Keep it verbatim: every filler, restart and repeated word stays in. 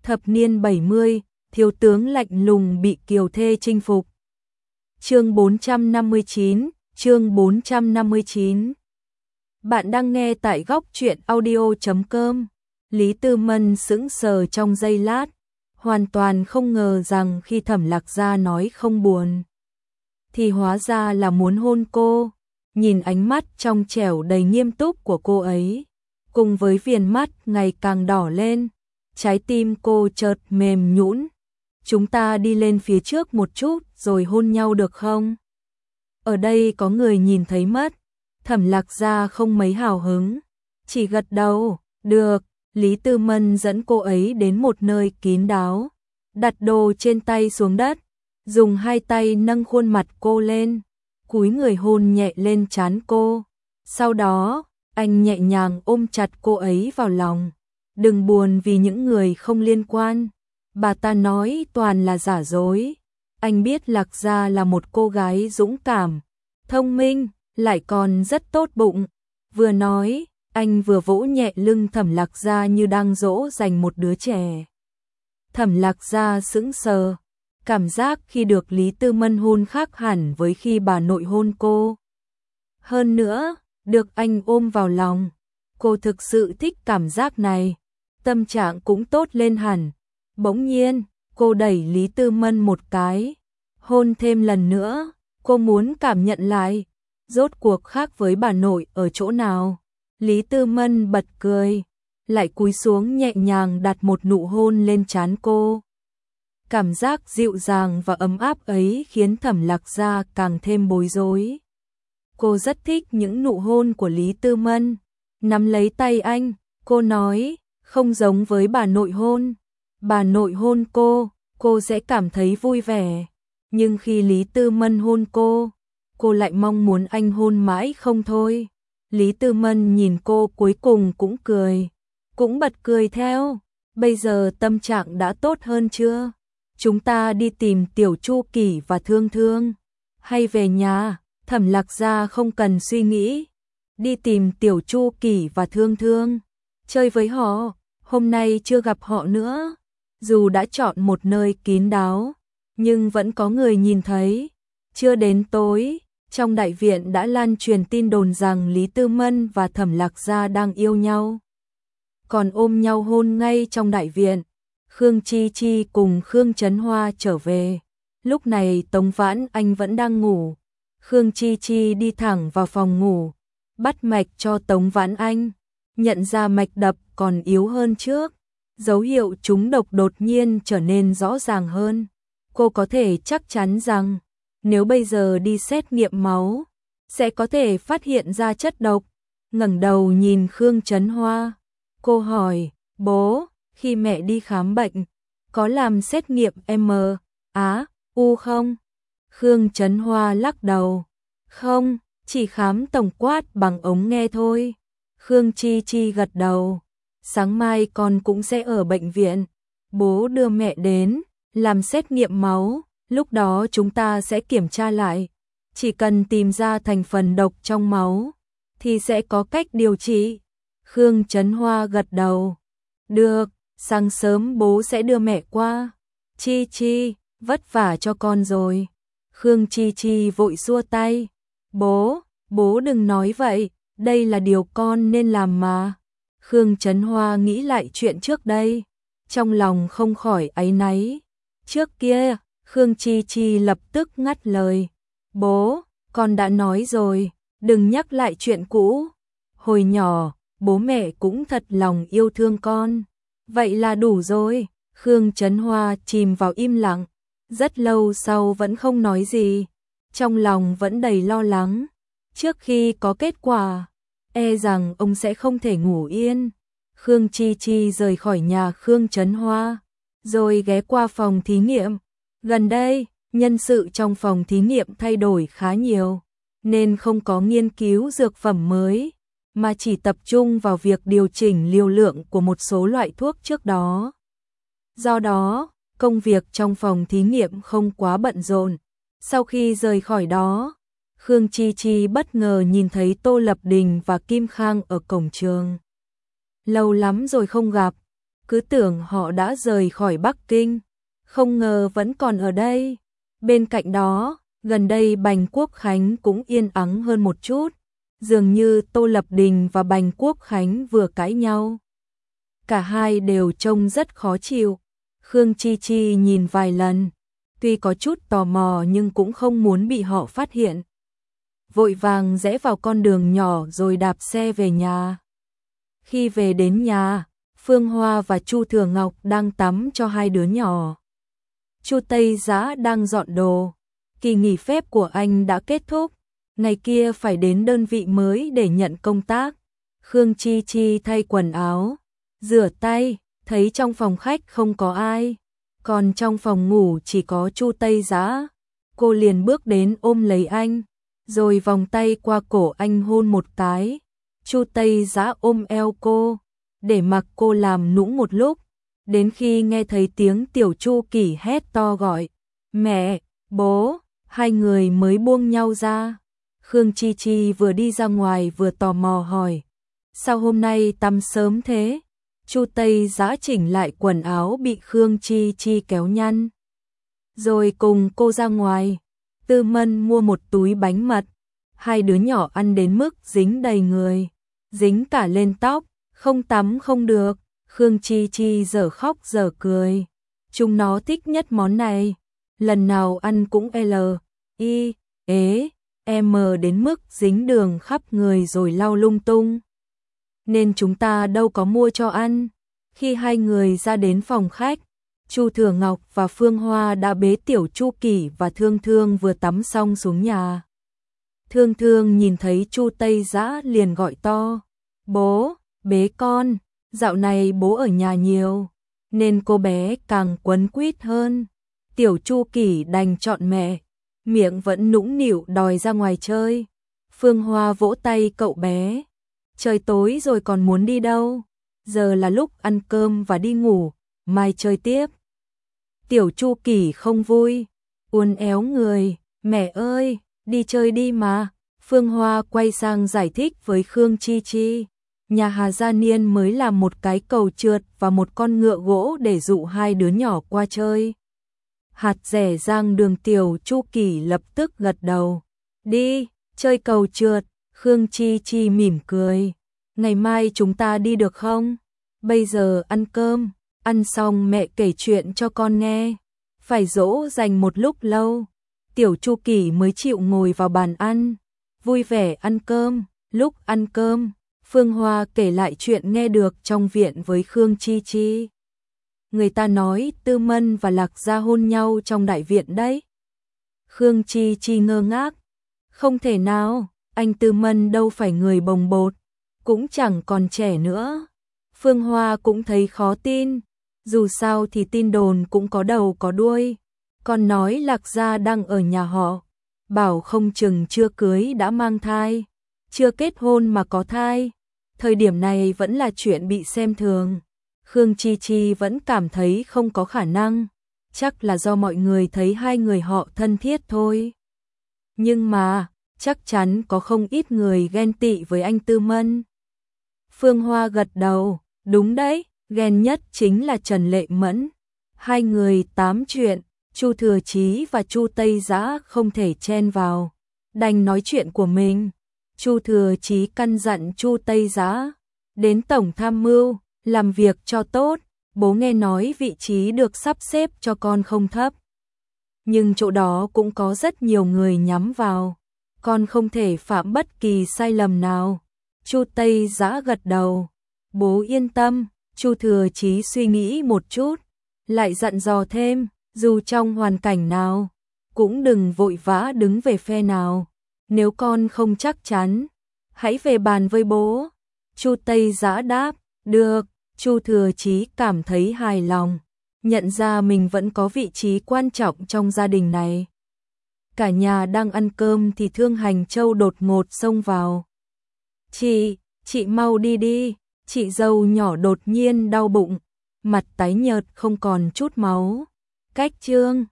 Thập niên bảy mươi, thiếu tướng lạnh lùng bị kiều thê chinh phục. Chương bốn trăm năm mươi chín, chương bốn trăm năm mươi chín. Bạn đang nghe tại góc truyện audio chấm com. Lý Tư Mân sững sờ trong giây lát, hoàn toàn không ngờ rằng khi Thẩm Lạc Gia nói không buồn, thì hóa ra là muốn hôn cô. Nhìn ánh mắt trong trẻo đầy nghiêm túc của cô ấy, cùng với viền mắt ngày càng đỏ lên, trái tim cô chợt mềm nhũn. Chúng ta đi lên phía trước một chút rồi hôn nhau được không? Ở đây có người nhìn thấy mất. Thẩm Lạc Gia không mấy hào hứng, chỉ gật đầu. Được. Lý Tư Mân dẫn cô ấy đến một nơi kín đáo, đặt đồ trên tay xuống đất, dùng hai tay nâng khuôn mặt cô lên, cúi người hôn nhẹ lên trán cô. Sau đó, anh nhẹ nhàng ôm chặt cô ấy vào lòng. Đừng buồn vì những người không liên quan, bà ta nói toàn là giả dối. Anh biết Lạc Gia là một cô gái dũng cảm, thông minh, lại còn rất tốt bụng. Vừa nói, anh vừa vỗ nhẹ lưng Thẩm Lạc Gia như đang dỗ dành một đứa trẻ. Thẩm Lạc Gia sững sờ, cảm giác khi được Lý Tư Mân hôn khác hẳn với khi bà nội hôn cô. Hơn nữa, được anh ôm vào lòng, cô thực sự thích cảm giác này, tâm trạng cũng tốt lên hẳn. Bỗng nhiên, cô đẩy Lý Tư Mân một cái, hôn thêm lần nữa. Cô muốn cảm nhận lại, rốt cuộc khác với bà nội ở chỗ nào. Lý Tư Mân bật cười, lại cúi xuống nhẹ nhàng đặt một nụ hôn lên trán cô. Cảm giác dịu dàng và ấm áp ấy khiến Thẩm Lạc Gia càng thêm bối rối. Cô rất thích những nụ hôn của Lý Tư Mân. Nắm lấy tay anh, cô nói, không giống với bà nội hôn. Bà nội hôn cô, cô sẽ cảm thấy vui vẻ. Nhưng khi Lý Tư Mân hôn cô, cô lại mong muốn anh hôn mãi không thôi. Lý Tư Mân nhìn cô cuối cùng cũng cười, cũng bật cười theo. Bây giờ tâm trạng đã tốt hơn chưa? Chúng ta đi tìm Tiểu Chu Kỳ và Thương Thương, hay về nhà? Thẩm Lạc Gia không cần suy nghĩ. Đi tìm Tiểu Chu Kỳ và Thương Thương, chơi với họ, hôm nay chưa gặp họ nữa. Dù đã chọn một nơi kín đáo, nhưng vẫn có người nhìn thấy. Chưa đến tối, trong đại viện đã lan truyền tin đồn rằng Lý Tư Mân và Thẩm Lạc Gia đang yêu nhau, còn ôm nhau hôn ngay trong đại viện. Khương Chi Chi cùng Khương Trấn Hoa trở về. Lúc này Tống Vãn Anh vẫn đang ngủ. Khương Chi Chi đi thẳng vào phòng ngủ, bắt mạch cho Tống Vãn Anh, nhận ra mạch đập còn yếu hơn trước. Dấu hiệu trúng độc đột nhiên trở nên rõ ràng hơn. Cô có thể chắc chắn rằng nếu bây giờ đi xét nghiệm máu, sẽ có thể phát hiện ra chất độc. Ngẩng đầu nhìn Khương Trấn Hoa, cô hỏi, bố, khi mẹ đi khám bệnh, có làm xét nghiệm M, Á, U không? Khương Trấn Hoa lắc đầu, không, chỉ khám tổng quát bằng ống nghe thôi. Khương Chi Chi gật đầu, sáng mai con cũng sẽ ở bệnh viện, bố đưa mẹ đến, làm xét nghiệm máu, lúc đó chúng ta sẽ kiểm tra lại. Chỉ cần tìm ra thành phần độc trong máu, thì sẽ có cách điều trị. Khương Trấn Hoa gật đầu, được, sáng sớm bố sẽ đưa mẹ qua. Chi Chi, vất vả cho con rồi. Khương Chi Chi vội xua tay, bố, bố đừng nói vậy, đây là điều con nên làm mà. Khương Trấn Hoa nghĩ lại chuyện trước đây, trong lòng không khỏi áy náy. Trước kia, Khương Chi Chi lập tức ngắt lời, bố, con đã nói rồi, đừng nhắc lại chuyện cũ. Hồi nhỏ, bố mẹ cũng thật lòng yêu thương con, vậy là đủ rồi. Khương Trấn Hoa chìm vào im lặng, rất lâu sau vẫn không nói gì, trong lòng vẫn đầy lo lắng. Trước khi có kết quả, e rằng ông sẽ không thể ngủ yên. Khương Chi Chi rời khỏi nhà Khương Trấn Hoa, rồi ghé qua phòng thí nghiệm. Gần đây, nhân sự trong phòng thí nghiệm thay đổi khá nhiều, nên không có nghiên cứu dược phẩm mới, mà chỉ tập trung vào việc điều chỉnh liều lượng của một số loại thuốc trước đó. Do đó, công việc trong phòng thí nghiệm không quá bận rộn. Sau khi rời khỏi đó, Khương Chi Chi bất ngờ nhìn thấy Tô Lập Đình và Kim Khang ở cổng trường. Lâu lắm rồi không gặp, cứ tưởng họ đã rời khỏi Bắc Kinh, không ngờ vẫn còn ở đây. Bên cạnh đó, gần đây Bành Quốc Khánh cũng yên ắng hơn một chút, dường như Tô Lập Đình và Bành Quốc Khánh vừa cãi nhau. Cả hai đều trông rất khó chịu. Khương Chi Chi nhìn vài lần, tuy có chút tò mò nhưng cũng không muốn bị họ phát hiện. Vội vàng rẽ vào con đường nhỏ rồi đạp xe về nhà. Khi về đến nhà, Phương Hoa và Chu Thừa Ngọc đang tắm cho hai đứa nhỏ. Chu Tây Dã đang dọn đồ. Kỳ nghỉ phép của anh đã kết thúc, ngày kia phải đến đơn vị mới để nhận công tác. Khương Chi Chi thay quần áo, rửa tay, thấy trong phòng khách không có ai, còn trong phòng ngủ chỉ có Chu Tây Dã. Cô liền bước đến ôm lấy anh, rồi vòng tay qua cổ anh hôn một cái. Chu Tây Dã ôm eo cô, để mặc cô làm nũng một lúc, đến khi nghe thấy tiếng Tiểu Chu Kỳ hét to gọi mẹ, bố, hai người mới buông nhau ra. Khương Chi Chi vừa đi ra ngoài vừa tò mò hỏi, sao hôm nay tắm sớm thế? Chu Tây Dã chỉnh lại quần áo bị Khương Chi Chi kéo nhăn, rồi cùng cô ra ngoài. Tư Mân mua một túi bánh mật, hai đứa nhỏ ăn đến mức dính đầy người, dính cả lên tóc, không tắm không được. Khương Chi Chi dở khóc dở cười, chúng nó thích nhất món này, lần nào ăn cũng L, I, ế, M đến mức dính đường khắp người rồi lau lung tung. Nên chúng ta đâu có mua cho ăn. Khi hai người ra đến phòng khách, Chu Thừa Ngọc và Phương Hoa đã bế Tiểu Chu Kỳ và Thương Thương vừa tắm xong xuống nhà. Thương Thương nhìn thấy Chu Tây Dã liền gọi to, bố, bế con. Dạo này bố ở nhà nhiều, nên cô bé càng quấn quýt hơn. Tiểu Chu Kỳ đành chọn mẹ, miệng vẫn nũng nịu đòi ra ngoài chơi. Phương Hoa vỗ tay cậu bé, trời tối rồi còn muốn đi đâu, giờ là lúc ăn cơm và đi ngủ, mai chơi tiếp. Tiểu Chu Kỳ không vui, uốn éo người, mẹ ơi, đi chơi đi mà. Phương Hoa quay sang giải thích với Khương Chi Chi, nhà Hà Gia Niên mới làm một cái cầu trượt và một con ngựa gỗ để dụ hai đứa nhỏ qua chơi. Hạt rẻ rang đường. Tiểu Chu Kỳ lập tức gật đầu, đi, chơi cầu trượt. Khương Chi Chi mỉm cười, ngày mai chúng ta đi được không? Bây giờ ăn cơm, ăn xong mẹ kể chuyện cho con nghe. Phải dỗ dành một lúc lâu, Tiểu Chu Kỳ mới chịu ngồi vào bàn ăn, vui vẻ ăn cơm. Lúc ăn cơm, Phương Hoa kể lại chuyện nghe được trong viện với Khương Chi Chi. Người ta nói Tư Mân và Lạc Gia hôn nhau trong đại viện đấy. Khương Chi Chi ngơ ngác, không thể nào, anh Tư Mân đâu phải người bồng bột, cũng chẳng còn trẻ nữa. Phương Hoa cũng thấy khó tin, dù sao thì tin đồn cũng có đầu có đuôi. Còn nói Lạc Gia đang ở nhà họ, bảo không chừng chưa cưới đã mang thai, chưa kết hôn mà có thai. Thời điểm này vẫn là chuyện bị xem thường. Khương Chi Chi vẫn cảm thấy không có khả năng, chắc là do mọi người thấy hai người họ thân thiết thôi. Nhưng mà, chắc chắn có không ít người ghen tị với anh Tư Mân. Phương Hoa gật đầu, đúng đấy, ghen nhất chính là Trần Lệ Mẫn. Hai người tám chuyện, Chu Thừa Chí và Chu Tây Dã không thể chen vào, đành nói chuyện của mình. Chu Thừa Chí căn dặn Chu Tây Dã đến tổng tham mưu, làm việc cho tốt. Bố nghe nói vị trí được sắp xếp cho con không thấp, nhưng chỗ đó cũng có rất nhiều người nhắm vào, con không thể phạm bất kỳ sai lầm nào. Chu Tây Dã gật đầu, bố yên tâm. Chu Thừa Chí suy nghĩ một chút, lại dặn dò thêm, dù trong hoàn cảnh nào, cũng đừng vội vã đứng về phe nào. Nếu con không chắc chắn, hãy về bàn với bố. Chu Tây Dã đáp, được. Chu Thừa Chí cảm thấy hài lòng, nhận ra mình vẫn có vị trí quan trọng trong gia đình này. Cả nhà đang ăn cơm thì Thương Hành Châu đột ngột xông vào. Chị, chị mau đi đi. Chị dâu nhỏ đột nhiên đau bụng, mặt tái nhợt không còn chút máu. Cách Trương